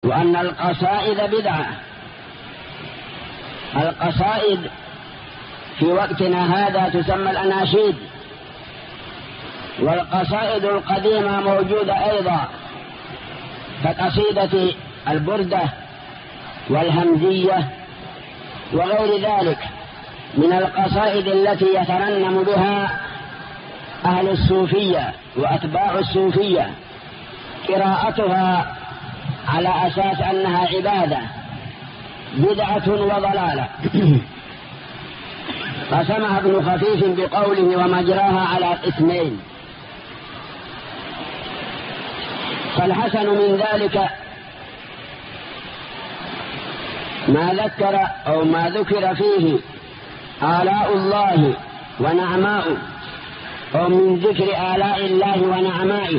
وأن القصائد بدعة. القصائد في وقتنا هذا تسمى الأناشيد، والقصائد القديمة موجودة أيضا كقصيدة البردة والهمزية وغير ذلك من القصائد التي يترنم بها أهل الصوفية وأتباع الصوفية، قراءتها على أساس أنها عبادة بدعة وضلالة. فسمع ابن خفيف بقوله ومجراها على قسمين. فالحسن من ذلك ما ذكر فيه آلاء الله ونعماؤه، أو من ذكر آلاء الله ونعمائه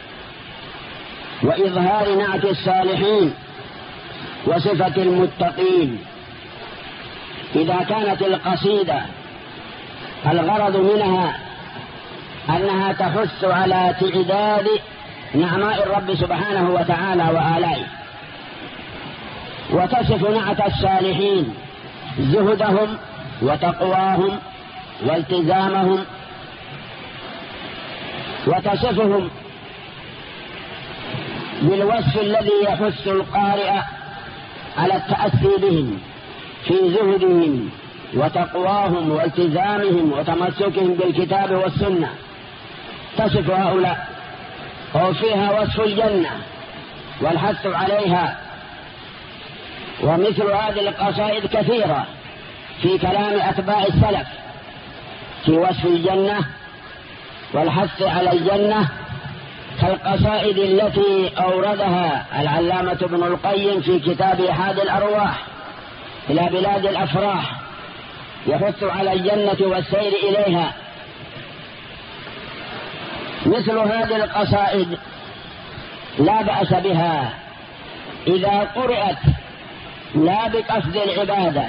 وإظهار نعت الصالحين وصفة المتقين. إذا كانت القصيدة الغرض منها أنها تحث على تعداد نعماء الرب سبحانه وتعالى وآلائه، وتصف نعت الصالحين زهدهم وتقواهم والتزامهم، وتصفهم بالوصف الذي يحث القارئ على التأسي بهم في زهدهم وتقواهم والتزامهم وتمسكهم بالكتاب والسنة، تصف هؤلاء. وفيها وصف الجنة والحث عليها. ومثل هذه القصائد كثيرة في كلام أتباع السلف في وصف الجنة والحث على الجنة، كالقصائد التي أوردها العلامة ابن القيم في كتاب إحاد الأرواح إلى بلاد الأفراح، يحث على الجنة والسير إليها. مثل هذه القصائد لا بأس بها إذا قرأت لا بقصد العبادة،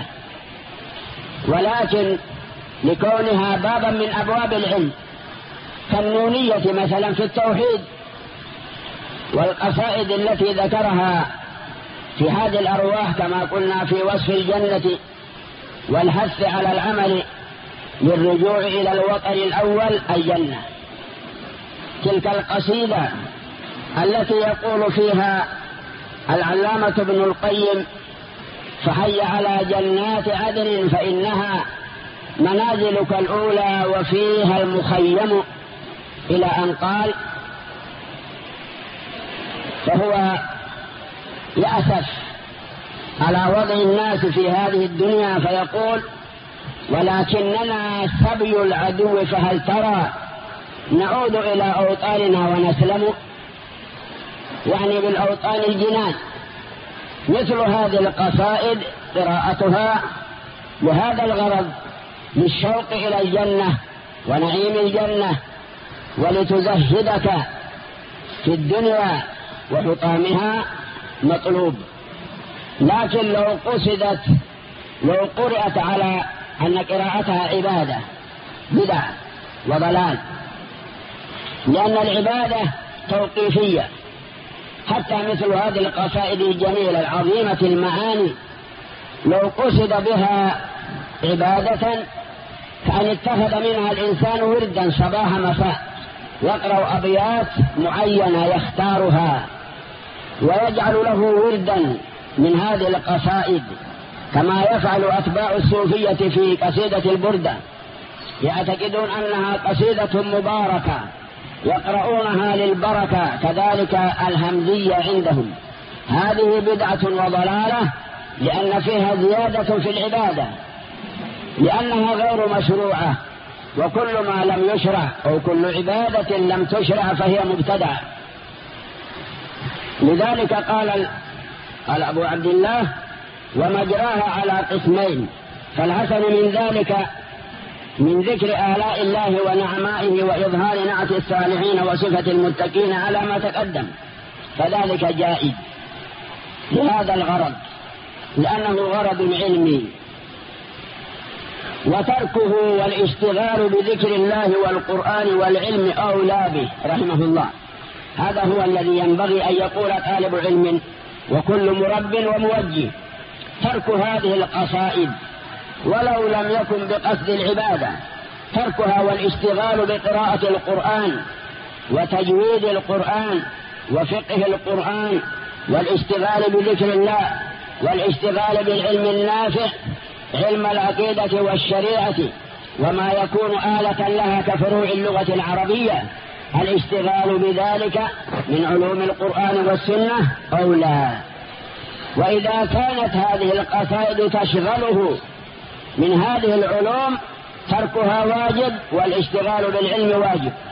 ولكن لكونها بابا من أبواب العلم، كالنونية مثلا في التوحيد، والقصائد التي ذكرها في هذه الأرواح كما قلنا في وصف الجنة والحث على العمل للرجوع إلى الوطن الأول الجنة. تلك القصيدة التي يقول فيها العلامة ابن القيم فحي على جنات عدن فإنها منازلك الأولى وفيها المخيم، إلى أن قال. فهو يأسف على وضع الناس في هذه الدنيا فيقول ولكننا سبي العدو فهل ترى نعود إلى أوطاننا ونسلم، يعني بالأوطان الجنان. مثل هذه القصائد قراءتها لهذا الغرض، للشوق إلى الجنة ونعيم الجنة، ولتزهدك في الدنيا وحطامها مطلوب. لكن لو قرأت على أن قراءتها عبادة بدع وضلال، لأن العبادة توقيفية. حتى مثل هذه القصائد الجميلة العظيمة المعاني لو قصد بها عبادة كأن اتخذ منها الإنسان وردا صباح مساء، يقرأ أبيات معينة يختارها ويجعل له وردا من هذه القصائد، كما يفعل أتباع الصوفية في قصيدة البردة، يعتقدون أنها قصيدة مباركة يقرؤونها للبركة. كذلك الهمزية عندهم هذه بدعة وضلالة، لأن فيها زيادة في العبادة، لأنها غير مشروعة، وكل ما لم يشرع أو كل عبادة لم تشرع فهي مبتدعة. لذلك قال أبو عبد الله ومجراها على قسمين. فالحسن من ذلك من ذكر آلاء الله ونعمائه وإظهار نعت الصالحين وصفة المتقين على ما تقدم، فذلك جائز لهذا الغرض، لأنه غرض علمي. وتركه والاشتغال بذكر الله والقرآن والعلم أولى به رحمه الله. هذا هو الذي ينبغي أن يقول طالب علم وكل مرب وموجه. ترك هذه القصائد ولو لم يكن بقصد العبادة، تركها والاشتغال بقراءة القرآن وتجويد القرآن وفقه القرآن والاشتغال بذكر الله والاشتغال بالعلم النافع، علم العقيدة والشريعة وما يكون آلة لها كفروع اللغة العربية، الاشتغال بذلك من علوم القرآن والسنة أولى. وإذا كانت هذه القصائد تشغله من هذه العلوم تركها واجب والاشتغال بالعلم واجب.